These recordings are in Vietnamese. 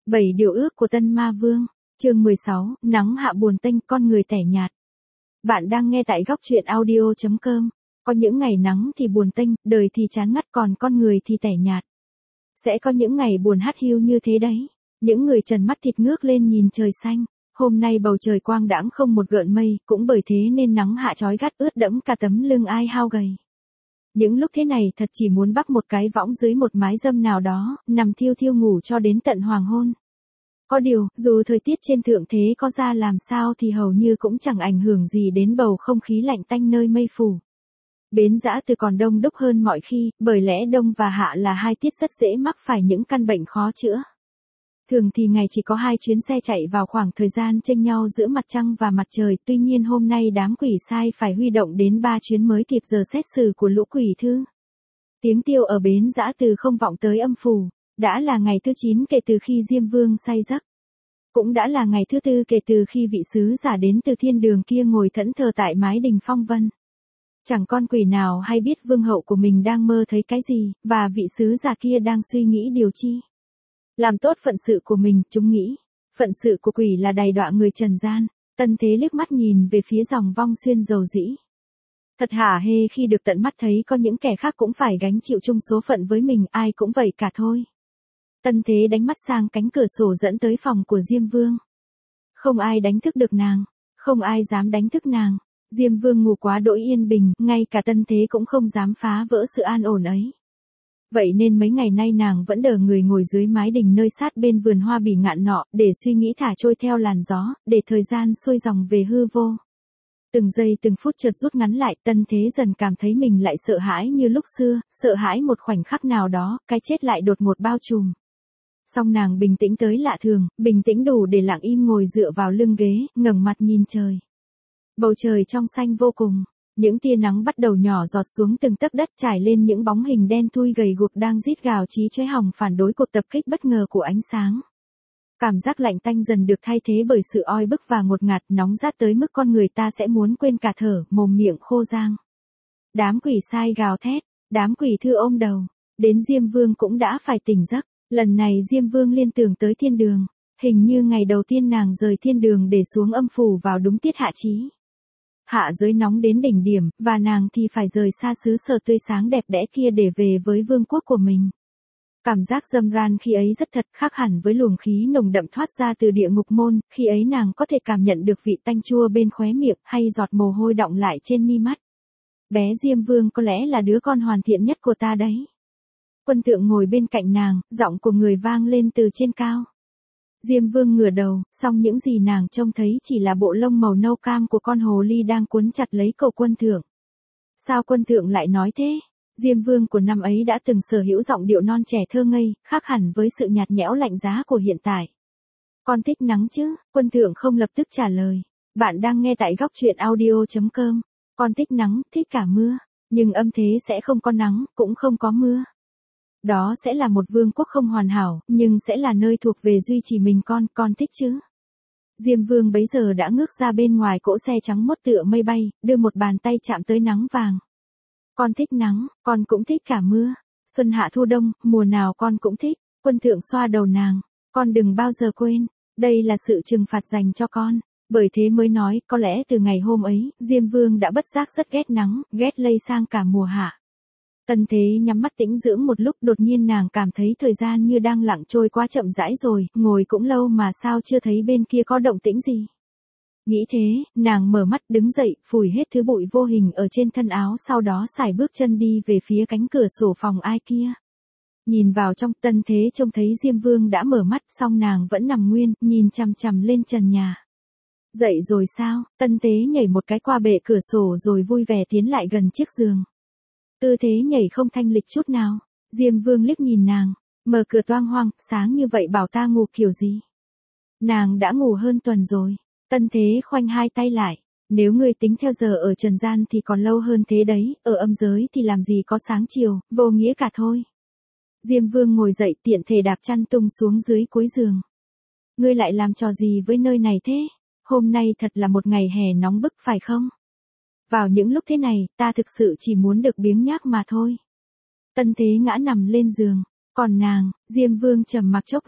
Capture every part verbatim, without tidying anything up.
Bảy điều ước của Tân Ma Vương, chương mười sáu, nắng hạ buồn tênh, con người tẻ nhạt. Bạn đang nghe tại góc truyện audio chấm com. Có những ngày nắng thì buồn tênh, đời thì chán ngắt, còn con người thì tẻ nhạt. Sẽ có những ngày buồn hắt hiu như thế đấy. Những người trần mắt thịt ngước lên nhìn trời xanh. Hôm nay bầu trời quang đãng không một gợn mây, cũng bởi thế nên nắng hạ chói gắt ướt đẫm cả tấm lưng ai hao gầy. Những lúc thế này thật chỉ muốn bắc một cái võng dưới một mái râm nào đó, nằm thiêu thiêu ngủ cho đến tận hoàng hôn. Có điều, dù thời tiết trên thượng thế có ra làm sao thì hầu như cũng chẳng ảnh hưởng gì đến bầu không khí lạnh tanh nơi mây phủ. Bến Dã Từ còn đông đúc hơn mọi khi, bởi lẽ đông và hạ là hai tiết rất dễ mắc phải những căn bệnh khó chữa. Thường thì ngày chỉ có hai chuyến xe chạy vào khoảng thời gian chênh nhau giữa mặt trăng và mặt trời, tuy nhiên hôm nay đám quỷ sai phải huy động đến ba chuyến mới kịp giờ xét xử của lũ quỷ thư. Tiếng tiêu ở Bến Dã Từ không vọng tới âm phủ, đã là ngày thứ chín kể từ khi Diêm Vương say giấc. Cũng đã là ngày thứ tư kể từ khi vị sứ giả đến từ thiên đường kia ngồi thẫn thờ tại mái đình phong vân. Chẳng con quỷ nào hay biết vương hậu của mình đang mơ thấy cái gì, và vị sứ giả kia đang suy nghĩ điều chi. Làm tốt phận sự của mình, chúng nghĩ. Phận sự của quỷ là đày đọa người trần gian. Tân Thế liếc mắt nhìn về phía dòng vong xuyên dầu dĩ. Thật hả hê khi được tận mắt thấy có những kẻ khác cũng phải gánh chịu chung số phận với mình, ai cũng vậy cả thôi. Tân Thế đánh mắt sang cánh cửa sổ dẫn tới phòng của Diêm Vương. Không ai đánh thức được nàng. Không ai dám đánh thức nàng. Diêm Vương ngủ quá đỗi yên bình, ngay cả Tân Thế cũng không dám phá vỡ sự an ổn ấy. Vậy nên mấy ngày nay nàng vẫn đờ người ngồi dưới mái đình nơi sát bên vườn hoa bỉ ngạn nọ, để suy nghĩ thả trôi theo làn gió, để thời gian xuôi dòng về hư vô. Từng giây từng phút chợt rút ngắn lại, Tân Thế dần cảm thấy mình lại sợ hãi như lúc xưa, sợ hãi một khoảnh khắc nào đó, cái chết lại đột ngột bao trùm. Song nàng bình tĩnh tới lạ thường, bình tĩnh đủ để lặng im ngồi dựa vào lưng ghế, ngẩng mặt nhìn trời. Bầu trời trong xanh vô cùng. Những tia nắng bắt đầu nhỏ giọt xuống từng tấc đất, trải lên những bóng hình đen thui gầy guộc đang rít gào chí chóe hòng phản đối cuộc tập kích bất ngờ của ánh sáng. Cảm giác lạnh tanh dần được thay thế bởi sự oi bức và ngột ngạt, nóng rát tới mức con người ta sẽ muốn quên cả thở, mồm miệng khô rang. Đám quỷ sai gào thét, đám quỷ thư ôm đầu, đến Diêm Vương cũng đã phải tỉnh giấc. Lần này Diêm Vương liên tưởng tới thiên đường, hình như ngày đầu tiên nàng rời thiên đường để xuống âm phủ vào đúng tiết hạ chí. Hạ giới nóng đến đỉnh điểm, và nàng thì phải rời xa xứ sở tươi sáng đẹp đẽ kia để về với vương quốc của mình. Cảm giác râm ran khi ấy rất thật, khác hẳn với luồng khí nồng đậm thoát ra từ địa ngục môn, khi ấy nàng có thể cảm nhận được vị tanh chua bên khóe miệng, hay giọt mồ hôi đọng lại trên mi mắt. Bé Diêm Vương có lẽ là đứa con hoàn thiện nhất của ta đấy. Quân Tượng ngồi bên cạnh nàng, giọng của người vang lên từ trên cao. Diêm Vương ngửa đầu, song những gì nàng trông thấy chỉ là bộ lông màu nâu cam của con hồ ly đang cuốn chặt lấy cổ Quân Thượng. Sao Quân Thượng lại nói thế? Diêm Vương của năm ấy đã từng sở hữu giọng điệu non trẻ thơ ngây, khác hẳn với sự nhạt nhẽo lạnh giá của hiện tại. Con thích nắng chứ? Quân Thượng không lập tức trả lời. Bạn đang nghe tại góc truyện audio chấm com. Con thích nắng, thích cả mưa. Nhưng âm thế sẽ không có nắng, cũng không có mưa. Đó sẽ là một vương quốc không hoàn hảo, nhưng sẽ là nơi thuộc về duy chỉ mình con, con thích chứ? Diêm Vương bấy giờ đã ngước ra bên ngoài cỗ xe trắng mốt tựa mây bay, đưa một bàn tay chạm tới nắng vàng. Con thích nắng, con cũng thích cả mưa. Xuân hạ thu đông, mùa nào con cũng thích. Quân Thượng xoa đầu nàng. Con đừng bao giờ quên, đây là sự trừng phạt dành cho con. Bởi thế mới nói, có lẽ từ ngày hôm ấy, Diêm Vương đã bất giác rất ghét nắng, ghét lây sang cả mùa hạ. Tân Thế nhắm mắt tĩnh dưỡng một lúc, đột nhiên nàng cảm thấy thời gian như đang lặng trôi quá chậm rãi rồi, ngồi cũng lâu mà sao chưa thấy bên kia có động tĩnh gì. Nghĩ thế, nàng mở mắt đứng dậy, phủi hết thứ bụi vô hình ở trên thân áo, sau đó sải bước chân đi về phía cánh cửa sổ phòng ai kia. Nhìn vào trong, Tân Thế trông thấy Diêm Vương đã mở mắt, song nàng vẫn nằm nguyên, nhìn chằm chằm lên trần nhà. Dậy rồi sao? Tân Thế nhảy một cái qua bệ cửa sổ rồi vui vẻ tiến lại gần chiếc giường. Tư thế nhảy không thanh lịch chút nào. Diêm Vương liếc nhìn nàng, mở cửa toang hoang, sáng như vậy bảo ta ngủ kiểu gì? Nàng đã ngủ hơn tuần rồi. Tân Thế khoanh hai tay lại, nếu ngươi tính theo giờ ở trần gian thì còn lâu hơn thế đấy, ở âm giới thì làm gì có sáng chiều, vô nghĩa cả thôi. Diêm Vương ngồi dậy tiện thể đạp chăn tung xuống dưới cuối giường. Ngươi lại làm trò gì với nơi này thế? Hôm nay thật là một ngày hè nóng bức phải không? Vào những lúc thế này, ta thực sự chỉ muốn được biếng nhác mà thôi. Tân Thế ngã nằm lên giường, còn nàng, Diêm Vương trầm mặc chốc lát,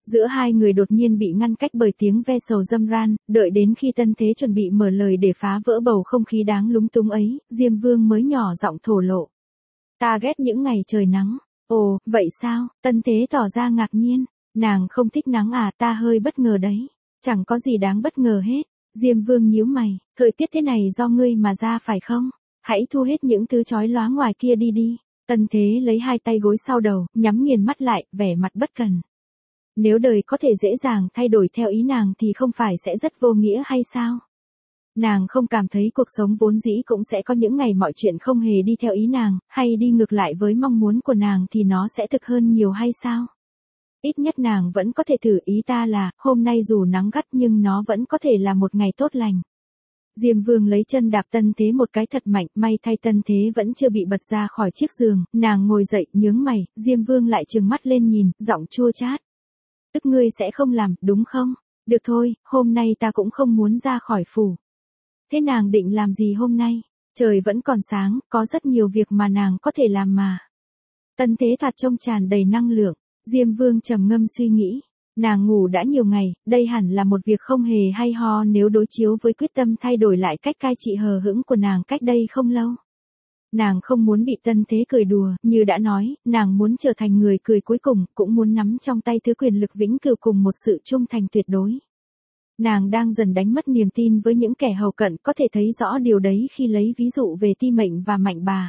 Giữa hai người đột nhiên bị ngăn cách bởi tiếng ve sầu râm ran, đợi đến khi Tân Thế chuẩn bị mở lời để phá vỡ bầu không khí đáng lúng túng ấy, Diêm Vương mới nhỏ giọng thổ lộ. Ta ghét những ngày trời nắng. Ồ, vậy sao? Tân Thế tỏ ra ngạc nhiên. Nàng không thích nắng à, ta hơi bất ngờ đấy. Chẳng có gì đáng bất ngờ hết. Diêm Vương nhíu mày, thời tiết thế này do ngươi mà ra phải không? Hãy thu hết những thứ chói lóa ngoài kia đi đi. Tân Thế lấy hai tay gối sau đầu, nhắm nghiền mắt lại, vẻ mặt bất cần. Nếu đời có thể dễ dàng thay đổi theo ý nàng thì không phải sẽ rất vô nghĩa hay sao? Nàng không cảm thấy cuộc sống vốn dĩ cũng sẽ có những ngày mọi chuyện không hề đi theo ý nàng, hay đi ngược lại với mong muốn của nàng thì nó sẽ thực hơn nhiều hay sao? Ít nhất nàng vẫn có thể thử, ý ta là, hôm nay dù nắng gắt nhưng nó vẫn có thể là một ngày tốt lành. Diêm Vương lấy chân đạp Tân Thế một cái thật mạnh, may thay Tân Thế vẫn chưa bị bật ra khỏi chiếc giường, nàng ngồi dậy, nhướng mày, Diêm Vương lại trừng mắt lên nhìn, giọng chua chát. Tức ngươi sẽ không làm, đúng không? Được thôi, hôm nay ta cũng không muốn ra khỏi phủ. Thế nàng định làm gì hôm nay? Trời vẫn còn sáng, có rất nhiều việc mà nàng có thể làm mà. Tân Thế thoạt trông tràn đầy năng lượng, Diêm Vương trầm ngâm suy nghĩ. Nàng ngủ đã nhiều ngày, đây hẳn là một việc không hề hay ho nếu đối chiếu với quyết tâm thay đổi lại cách cai trị hờ hững của nàng cách đây không lâu. Nàng không muốn bị Tân Thế cười đùa, như đã nói, nàng muốn trở thành người cười cuối cùng, cũng muốn nắm trong tay thứ quyền lực vĩnh cửu cùng một sự trung thành tuyệt đối. Nàng đang dần đánh mất niềm tin với những kẻ hầu cận, có thể thấy rõ điều đấy khi lấy ví dụ về Ti Mệnh và Mạnh Bà.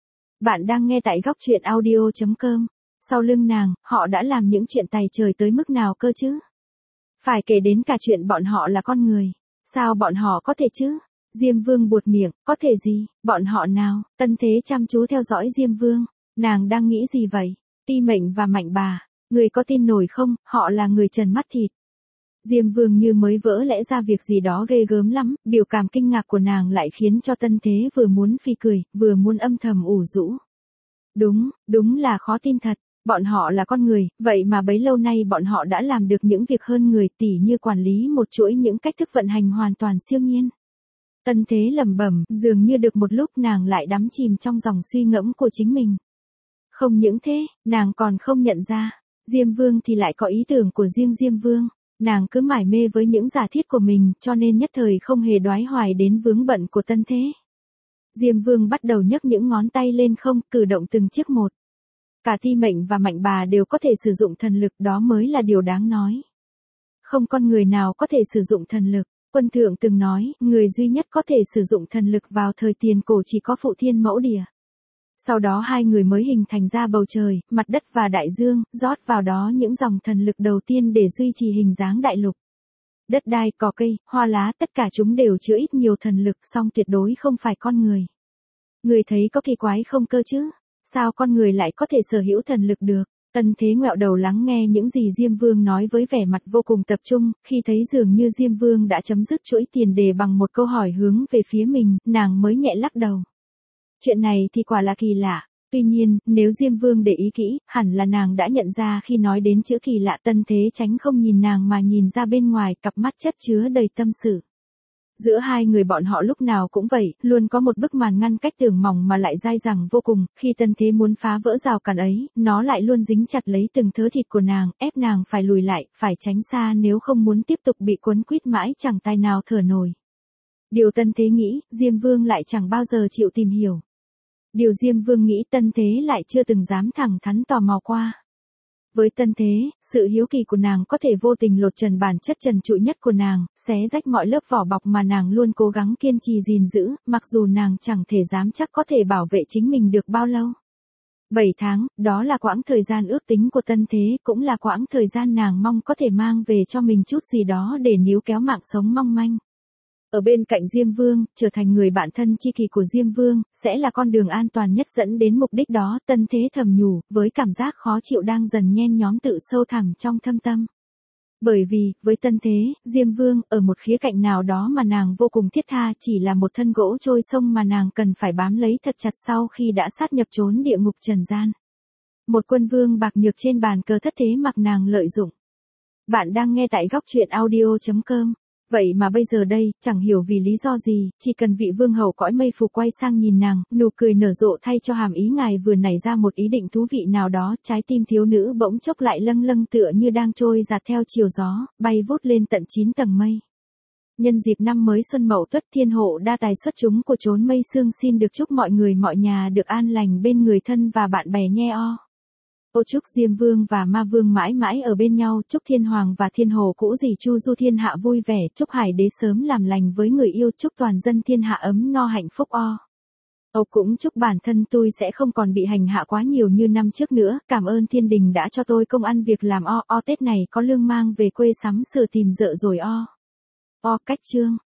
Bạn đang nghe tại góc truyện audio chấm com. Sau lưng nàng, họ đã làm những chuyện tày trời tới mức nào cơ chứ? Phải kể đến cả chuyện bọn họ là con người. Sao bọn họ có thể chứ? Diêm Vương buột miệng, có thể gì? Bọn họ nào? Tân Thế chăm chú theo dõi Diêm Vương. Nàng đang nghĩ gì vậy? Ti Mệnh và Mạnh Bà. Người có tin nổi không? Họ là người trần mắt thịt. Diêm Vương như mới vỡ lẽ ra việc gì đó ghê gớm lắm, biểu cảm kinh ngạc của nàng lại khiến cho Tân Thế vừa muốn phi cười, vừa muốn âm thầm ủ rũ. Đúng, đúng là khó tin thật. Bọn họ là con người, vậy mà bấy lâu nay bọn họ đã làm được những việc hơn người, tỉ như quản lý một chuỗi những cách thức vận hành hoàn toàn siêu nhiên. Tân Thế lẩm bẩm, dường như được một lúc nàng lại đắm chìm trong dòng suy ngẫm của chính mình. Không những thế, nàng còn không nhận ra, Diêm Vương thì lại có ý tưởng của riêng Diêm Vương. Nàng cứ mải mê với những giả thiết của mình, cho nên nhất thời không hề đoái hoài đến vướng bận của Tân Thế. Diêm Vương bắt đầu nhấc những ngón tay lên không, cử động từng chiếc một. Cả Ti Mệnh và Mạnh Bà đều có thể sử dụng thần lực, đó mới là điều đáng nói. Không con người nào có thể sử dụng thần lực. Quân thượng từng nói, người duy nhất có thể sử dụng thần lực vào thời tiền cổ chỉ có Phụ Thiên Mẫu Địa. Sau đó hai người mới hình thành ra bầu trời, mặt đất và đại dương, rót vào đó những dòng thần lực đầu tiên để duy trì hình dáng đại lục. Đất đai, cỏ cây, hoa lá, tất cả chúng đều chứa ít nhiều thần lực, song tuyệt đối không phải con người. Người thấy có kỳ quái không cơ chứ? Sao con người lại có thể sở hữu thần lực được? Tân Thế ngẹo đầu lắng nghe những gì Diêm Vương nói với vẻ mặt vô cùng tập trung, khi thấy dường như Diêm Vương đã chấm dứt chuỗi tiền đề bằng một câu hỏi hướng về phía mình, nàng mới nhẹ lắc đầu. Chuyện này thì quả là kỳ lạ. Tuy nhiên, nếu Diêm Vương để ý kỹ, hẳn là nàng đã nhận ra khi nói đến chữ kỳ lạ. Tân Thế tránh không nhìn nàng mà nhìn ra bên ngoài, cặp mắt chất chứa đầy tâm sự. Giữa hai người bọn họ lúc nào cũng vậy, luôn có một bức màn ngăn cách tưởng mỏng mà lại dai dẳng vô cùng, khi Tân Thế muốn phá vỡ rào cản ấy, nó lại luôn dính chặt lấy từng thớ thịt của nàng, ép nàng phải lùi lại, phải tránh xa nếu không muốn tiếp tục bị quấn quýt mãi chẳng tài nào thở nổi. Điều Tân Thế nghĩ, Diêm Vương lại chẳng bao giờ chịu tìm hiểu. Điều Diêm Vương nghĩ Tân Thế lại chưa từng dám thẳng thắn tò mò qua. Với Tân Thế, sự hiếu kỳ của nàng có thể vô tình lột trần bản chất trần trụi nhất của nàng, xé rách mọi lớp vỏ bọc mà nàng luôn cố gắng kiên trì gìn giữ, mặc dù nàng chẳng thể dám chắc có thể bảo vệ chính mình được bao lâu. bảy tháng, đó là quãng thời gian ước tính của Tân Thế, cũng là quãng thời gian nàng mong có thể mang về cho mình chút gì đó để níu kéo mạng sống mong manh. Ở bên cạnh Diêm Vương, trở thành người bạn thân tri kỷ của Diêm Vương, sẽ là con đường an toàn nhất dẫn đến mục đích đó, Tân Thế thầm nhủ, với cảm giác khó chịu đang dần nhen nhóm tự sâu thẳm trong thâm tâm. Bởi vì, với Tân Thế, Diêm Vương, ở một khía cạnh nào đó mà nàng vô cùng thiết tha, chỉ là một thân gỗ trôi sông mà nàng cần phải bám lấy thật chặt sau khi đã sát nhập trốn địa ngục trần gian. Một quân vương bạc nhược trên bàn cờ thất thế mặc nàng lợi dụng. Bạn đang nghe tại góc truyện audio chấm com. Vậy mà bây giờ đây, chẳng hiểu vì lý do gì, chỉ cần vị vương hậu cõi mây phù quay sang nhìn nàng, nụ cười nở rộ thay cho hàm ý ngài vừa nảy ra một ý định thú vị nào đó, trái tim thiếu nữ bỗng chốc lại lâng lâng tựa như đang trôi dạt theo chiều gió, bay vút lên tận chín tầng mây. Nhân dịp năm mới Xuân Mậu Tuất, thiên hộ đa tài xuất chúng của chốn mây sương xin được chúc mọi người mọi nhà được an lành bên người thân và bạn bè nghe o. Ô chúc Diêm Vương và Ma Vương mãi mãi ở bên nhau, chúc Thiên Hoàng và Thiên Hồ cũ dì chu du thiên hạ vui vẻ, chúc Hải Đế sớm làm lành với người yêu, chúc toàn dân thiên hạ ấm no hạnh phúc o. Ô cũng chúc bản thân tôi sẽ không còn bị hành hạ quá nhiều như năm trước nữa, cảm ơn thiên đình đã cho tôi công ăn việc làm o, o Tết này có lương mang về quê sắm sửa tìm vợ rồi o. O cách chương.